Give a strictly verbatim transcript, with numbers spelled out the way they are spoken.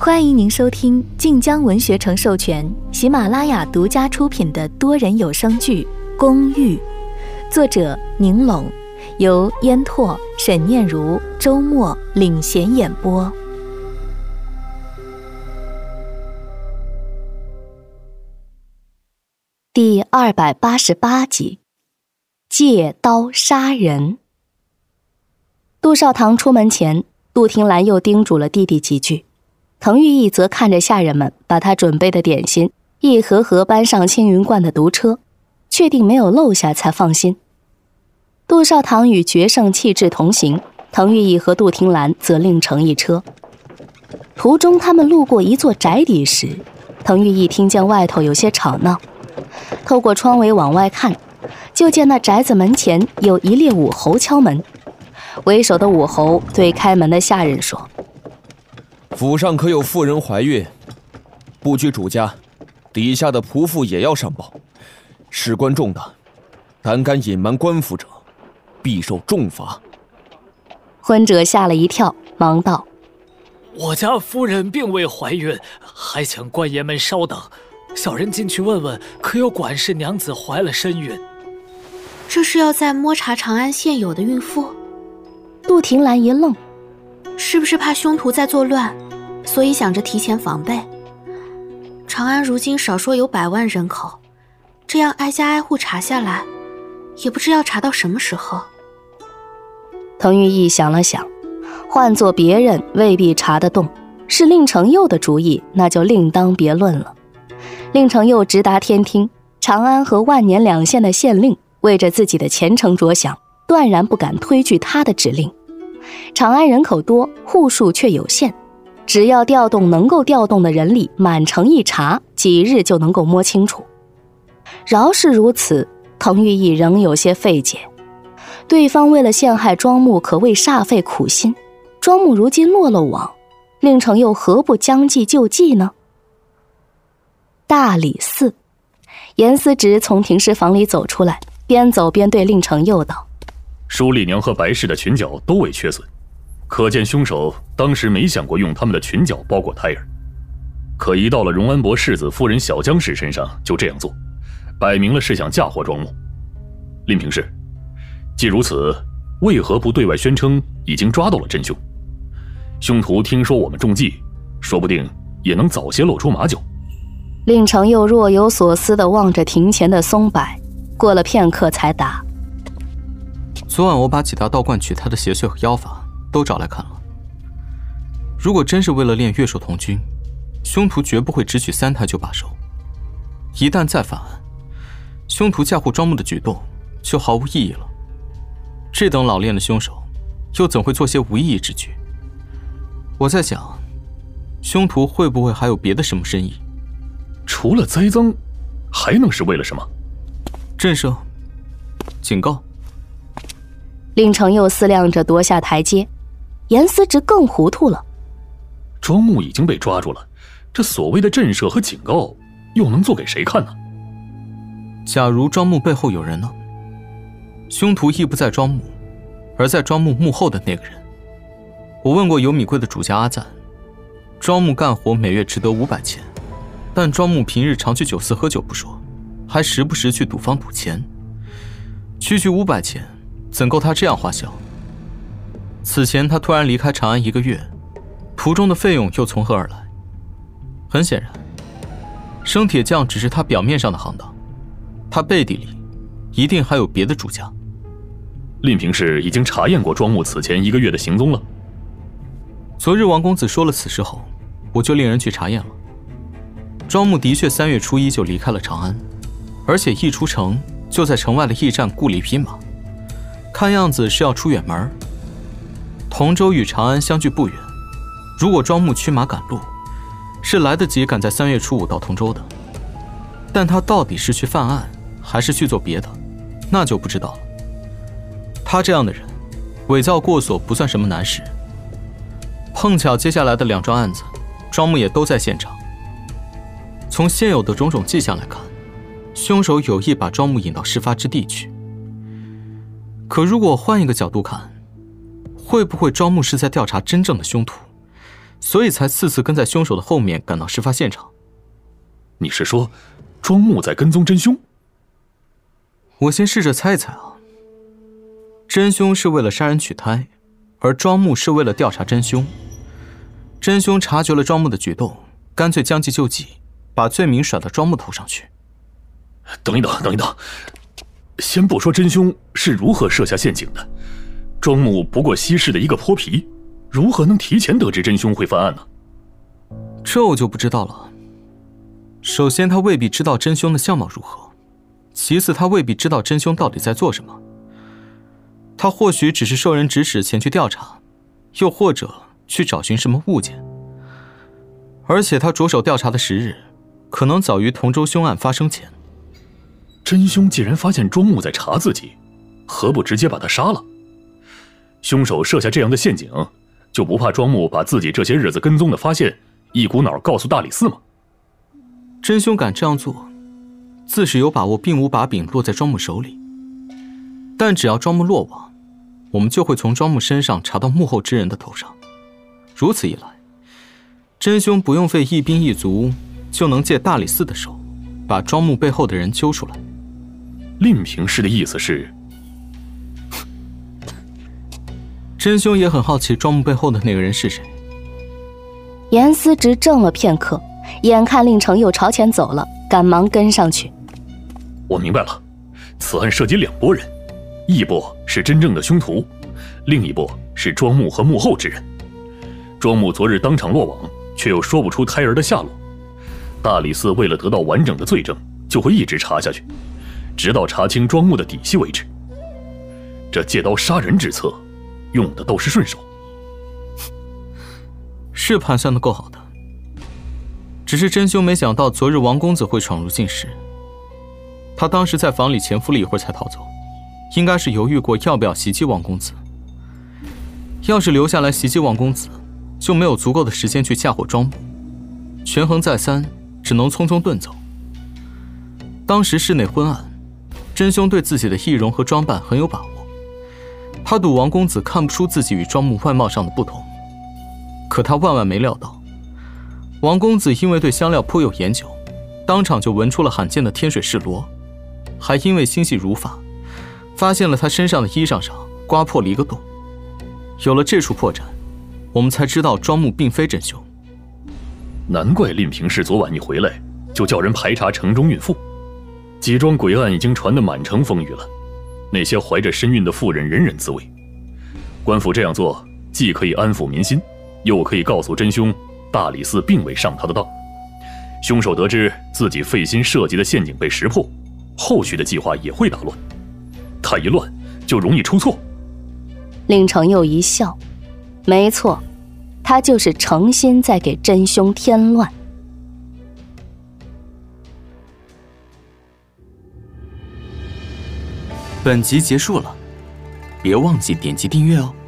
欢迎您收听晋江文学城授权、喜马拉雅独家出品的多人有声剧《公寓》，作者宁拢，由烟拓、沈念如、周末领衔演播。第二百八十八集，借刀杀人。杜少棠出门前，杜婷兰又叮嘱了弟弟几句。滕玉义则看着下人们把他准备的点心一盒盒搬上青云观的毒车，确定没有漏下才放心。杜少棠与决胜气质同行，滕玉义和杜婷兰则另乘一车。途中他们路过一座宅邸时，滕玉义听见外头有些吵闹，透过窗围往外看，就见那宅子门前有一列武侯敲门。为首的武侯对开门的下人说： 府上可有妇人怀孕？不拘主家，底下的仆妇也要上报。事关重大，胆敢隐瞒官府者，必受重罚。 婚者吓了一跳，忙道： 我家夫人并未怀孕，还请官爷们稍等，小人进去问问，可有管事娘子怀了身孕？ 这是要在摸查长安现有的孕妇？ 杜婷兰一愣， 是不是怕凶徒在作乱，所以想着提前防备？长安如今少说有百万人口，这样挨家挨户查下来，也不知要查到什么时候。 滕玉义想了想，换做别人未必查得动，是令程佑的主意，那就另当别论了。令程佑直达天听，长安和万年两县的县令为着自己的前程着想，断然不敢推拒他的指令。长安人口多，户数却有限，只要调动能够调动的人力，满城一查，几日就能够摸清楚。饶是如此，滕玉义仍有些费解。对方为了陷害庄木，可谓煞费苦心。庄木如今落了网，令程又何不将计就计呢？大理寺，严思直从停尸房里走出来，边走边对令程又道： 舒丽娘和白氏的裙角都未缺损，可见凶手当时没想过用他们的裙角包裹胎儿。可一到了荣安伯世子夫人小江氏身上就这样做，摆明了是想嫁祸庄木。令平氏，既如此，为何不对外宣称已经抓到了真凶？凶徒听说我们中计，说不定也能早些露出马脚。 令程又若有所思地望着庭前的松柏，过了片刻才答： 昨晚我把几大道观取他的邪祟和妖法都找来看了。如果真是为了练月兽童军，凶徒绝不会只取三台就罢手。一旦再犯案，凶徒嫁祸庄木的举动就毫无意义了。这等老练的凶手，又怎会做些无意义之举？我在想，凶徒会不会还有别的什么深意？ 除了栽赃，还能是为了什么？ 震慑、警告。 令程又思量着夺下台阶，严思直更糊涂了。 庄木已经被抓住了，这所谓的震慑和警告又能做给谁看呢？ 假如庄木背后有人呢？凶徒亦不在庄木，而在庄木幕后的那个人。我问过有米贵的主家阿赞，庄木干活每月只得五百钱，但庄木平日常去酒肆喝酒不说，还时不时去赌坊赌钱，区区五百钱怎够他这样花销？此前他突然离开长安一个月，途中的费用又从何而来？很显然，生铁匠只是他表面上的行当，他背地里一定还有别的主家。 令平氏已经查验过庄木此前一个月的行踪了。 昨日王公子说了此事后，我就令人去查验了。庄木的确三月初一就离开了长安，而且一出城就在城外的驿站雇了一匹马，看样子是要出远门。同州与长安相距不远，如果庄木驱马赶路，是来得及赶在三月初五到同州的。但他到底是去犯案，还是去做别的，那就不知道了。他这样的人，伪造过所不算什么难事。碰巧接下来的两桩案子，庄木也都在现场。从现有的种种迹象来看，凶手有意把庄木引到事发之地去。可如果换一个角度看，会不会庄木是在调查真正的凶徒， 所以才次次跟在凶手的后面赶到事发现场。 你是说，庄木在跟踪真凶？ 我先试着猜一猜啊。真凶是为了杀人取胎，而庄木是为了调查真凶。真凶察觉了庄木的举动，干脆将计就计，把罪名甩到庄木头上去。 等一等，等一等，先不说真凶是如何设下陷阱的，庄木不过稀释的一个泼皮，如何能提前得知真凶会犯案呢？ 这我就不知道了。首先，他未必知道真凶的相貌如何；其次，他未必知道真凶到底在做什么。他或许只是受人指使前去调查，又或者去找寻什么物件。而且他着手调查的时日，可能早于同州凶案发生前。 真凶既然发现庄木在查自己，何不直接把他杀了？凶手设下这样的陷阱，就不怕庄木把自己这些日子跟踪的发现一股脑告诉大理寺吗？ 真凶敢这样做，自是有把握并无把柄落在庄木手里。但只要庄木落网，我们就会从庄木身上查到幕后之人的头上。如此一来，真凶不用费一兵一卒，就能借大理寺的手把庄木背后的人揪出来。 令平氏的意思是， 真凶也很好奇庄木背后的那个人是谁。 严思直怔了片刻，眼看令程又朝前走了，赶忙跟上去。 我明白了，此案涉及两拨人，一拨是真正的凶徒，另一拨是庄木和幕后之人。庄木昨日当场落网，却又说不出胎儿的下落。大理寺为了得到完整的罪证，就会一直查下去，直到查清庄木的底细为止。这借刀杀人之策，用的倒是顺手。 是盘算的够好的，只是真凶没想到昨日王公子会闯入禁室。他当时在房里潜伏了一会儿才逃走，应该是犹豫过要不要袭击王公子。要是留下来袭击王公子，就没有足够的时间去嫁祸庄木，权衡再三，只能匆匆遁走。当时室内昏暗，真凶对自己的易容和装扮很有把握，他赌王公子看不出自己与庄木外貌上的不同。可他万万没料到，王公子因为对香料颇有研究，当场就闻出了罕见的天水市螺，还因为心细如发，发现了他身上的衣裳上刮破了一个洞。有了这处破绽，我们才知道庄木并非真凶。 难怪令平氏昨晚一回来就叫人排查城中孕妇，几桩诡案已经传得满城风雨了，那些怀着身孕的妇人人人自危。官府这样做，既可以安抚民心，又可以告诉真凶大理寺并未上他的当。凶手得知自己费心设计的陷阱被识破，后续的计划也会打乱，他一乱就容易出错。 令程又一笑，没错，他就是诚心在给真凶添乱。 本集结束了，别忘记点击订阅哦。